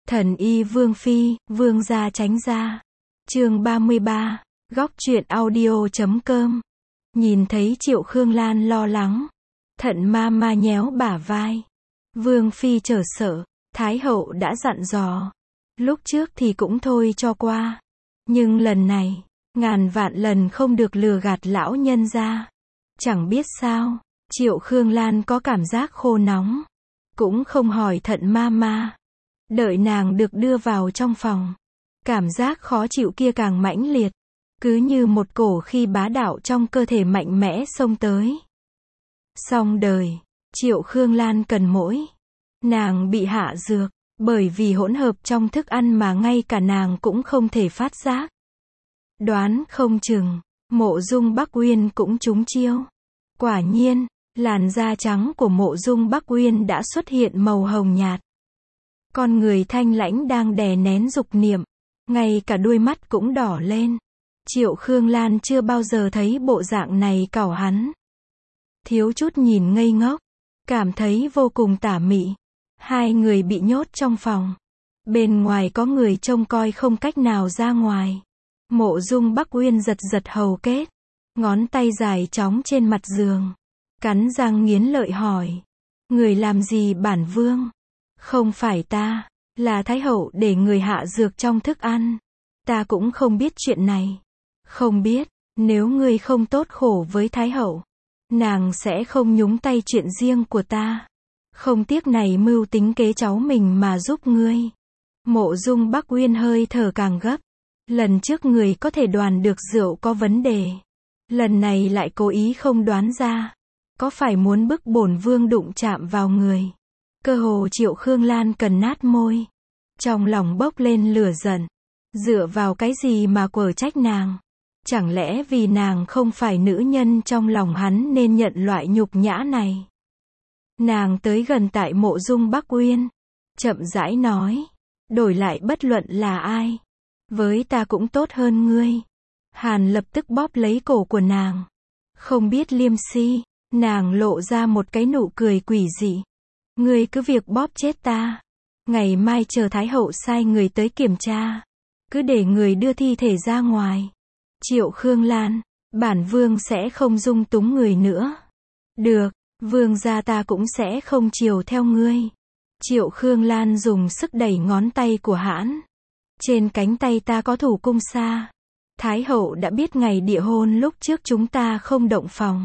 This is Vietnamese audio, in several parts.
Thần y Vương Phi, Vương gia tránh ra. Chương 33, góc truyện audio.com. Nhìn thấy Triệu Khương Lan lo lắng, Thận ma ma nhéo bả vai. Vương Phi trở sợ, Thái hậu đã dặn dò. Lúc trước thì cũng thôi cho qua. Nhưng lần này, ngàn vạn lần không được lừa gạt lão nhân gia. Chẳng biết sao, Triệu Khương Lan có cảm giác khô nóng. Cũng không hỏi Thận ma ma. Đợi nàng được đưa vào trong phòng. Cảm giác khó chịu kia càng mãnh liệt. Cứ như một cổ khí bá đạo trong cơ thể mạnh mẽ xông tới. Xong đời, Triệu Khương Lan cần mỗi. Nàng bị hạ dược, bởi vì hỗn hợp trong thức ăn mà ngay cả nàng cũng không thể phát giác. Đoán không chừng, Mộ Dung Bắc Uyên cũng trúng chiêu. Quả nhiên, làn da trắng của Mộ Dung Bắc Uyên đã xuất hiện màu hồng nhạt. Con người thanh lãnh đang đè nén dục niệm, ngay cả đuôi mắt cũng đỏ lên. Triệu Khương Lan chưa bao giờ thấy bộ dạng này cẩu hắn. Thiếu chút nhìn ngây ngốc, cảm thấy vô cùng tả mị. Hai người bị nhốt trong phòng. Bên ngoài có người trông coi không cách nào ra ngoài. Mộ Dung Bắc Uyên giật giật hầu kết, ngón tay dài chóng trên mặt giường. Cắn răng nghiến lợi hỏi. Người làm gì bản vương? Không phải ta, là Thái hậu để người hạ dược trong thức ăn. Ta cũng không biết chuyện này. Không biết, nếu ngươi không tốt khổ với Thái hậu, nàng sẽ không nhúng tay chuyện riêng của ta. Không tiếc này mưu tính kế cháu mình mà giúp ngươi. Mộ Dung Bắc Uyên hơi thở càng gấp. Lần trước người có thể đoán được rượu có vấn đề. Lần này lại cố ý không đoán ra. Có phải muốn bức bổn vương đụng chạm vào người? Cơ hồ Triệu Khương Lan cần nát môi. Trong lòng bốc lên lửa giận. Dựa vào cái gì mà quở trách nàng? Chẳng lẽ vì nàng không phải nữ nhân trong lòng hắn nên nhận loại nhục nhã này? Nàng tới gần tại Mộ Dung Bắc Uyên, chậm rãi nói, đổi lại bất luận là ai, với ta cũng tốt hơn ngươi. Hàn lập tức bóp lấy cổ của nàng. Không biết liêm si, nàng lộ ra một cái nụ cười quỷ dị. Ngươi cứ việc bóp chết ta. Ngày mai chờ Thái hậu sai người tới kiểm tra. Cứ để người đưa thi thể ra ngoài. Triệu Khương Lan, bản vương sẽ không dung túng người nữa. Được, vương gia ta cũng sẽ không chiều theo ngươi. Triệu Khương Lan dùng sức đẩy ngón tay của hãn. Trên cánh tay ta có thủ cung sa. Thái hậu đã biết ngày địa hôn lúc trước chúng ta không động phòng.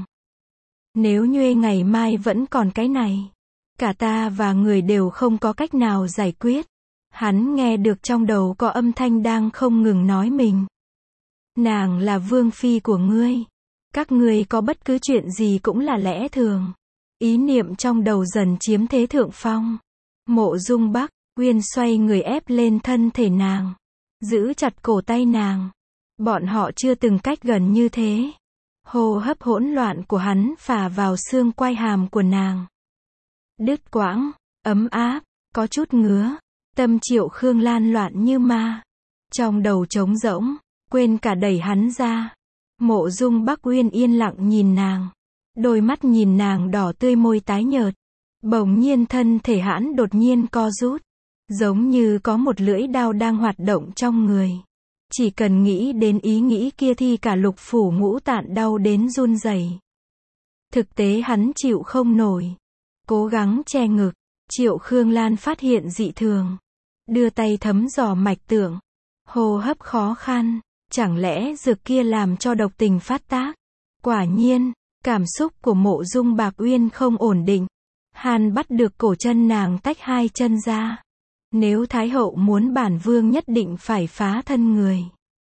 Nếu như ngày mai vẫn còn cái này, cả ta và người đều không có cách nào giải quyết. Hắn nghe được trong đầu có âm thanh đang không ngừng nói mình. Nàng là vương phi của ngươi. Các ngươi có bất cứ chuyện gì cũng là lẽ thường. Ý niệm trong đầu dần chiếm thế thượng phong. Mộ Dung Bắc Uyên xoay người ép lên thân thể nàng. Giữ chặt cổ tay nàng. Bọn họ chưa từng cách gần như thế. Hô hấp hỗn loạn của hắn phả vào xương quai hàm của nàng. Đứt quãng, ấm áp, có chút ngứa. Tâm Triệu Khương Lan loạn như ma. Trong đầu trống rỗng, quên cả đẩy hắn ra. Mộ Dung Bắc Uyên yên lặng nhìn nàng. Đôi mắt nhìn nàng đỏ tươi, môi tái nhợt. Bỗng nhiên thân thể hãn đột nhiên co rút. Giống như có một lưỡi đao đang hoạt động trong người. Chỉ cần nghĩ đến ý nghĩ kia thì cả lục phủ ngũ tạng đau đến run rẩy. Thực tế hắn chịu không nổi. Cố gắng che ngực. Triệu Khương Lan phát hiện dị thường. Đưa tay thấm dò mạch tưởng. Hô hấp khó khăn. Chẳng lẽ dược kia làm cho độc tình phát tác? Quả nhiên, cảm xúc của Mộ Dung Bạc Uyên không ổn định. Hàn bắt được cổ chân nàng tách hai chân ra. Nếu Thái hậu muốn bản vương nhất định phải phá thân người.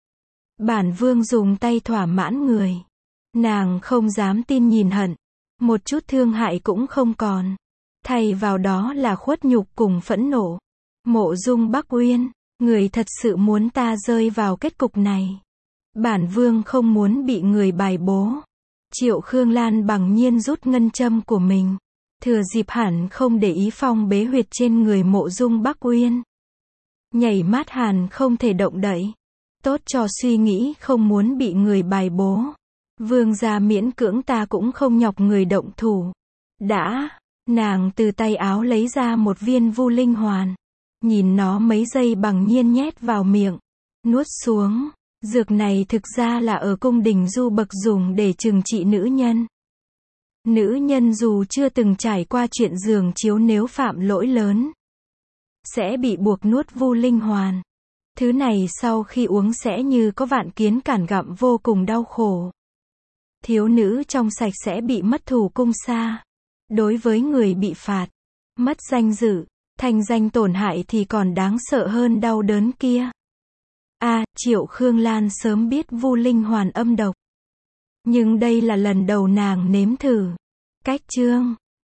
Bản vương dùng tay thỏa mãn người. Nàng không dám tin nhìn hận. Một chút thương hại cũng không còn. Thay vào đó là khuất nhục cùng phẫn nộ. Mộ Dung Bắc Uyên, người thật sự muốn ta rơi vào kết cục này. Bản vương không muốn bị người bài bố. Triệu Khương Lan bằng nhiên rút ngân châm của mình. Thừa dịp hẳn không để ý phong bế huyệt trên người Mộ Dung Bắc Uyên. Nhảy mát hàn không thể động đậy. Tốt cho suy nghĩ không muốn bị người bài bố. Vương gia miễn cưỡng ta cũng không nhọc người động thủ. Đã, nàng từ tay áo lấy ra một viên vu linh hoàn. Nhìn nó mấy giây bằng nhiên nhét vào miệng, nuốt xuống. Dược này thực ra là ở cung đình Du Bậc dùng để trừng trị nữ nhân. Nữ nhân dù chưa từng trải qua chuyện giường chiếu nếu phạm lỗi lớn, sẽ bị buộc nuốt vu linh hoàn. Thứ này sau khi uống sẽ như có vạn kiến cản gặm vô cùng đau khổ. Thiếu nữ trong sạch sẽ bị mất thủ cung xa. Đối với người bị phạt, mất danh dự, thanh danh tổn hại thì còn đáng sợ hơn đau đớn kia. Triệu Khương Lan sớm biết vu linh hoàn âm độc. Nhưng đây là lần đầu nàng nếm thử. Cách chương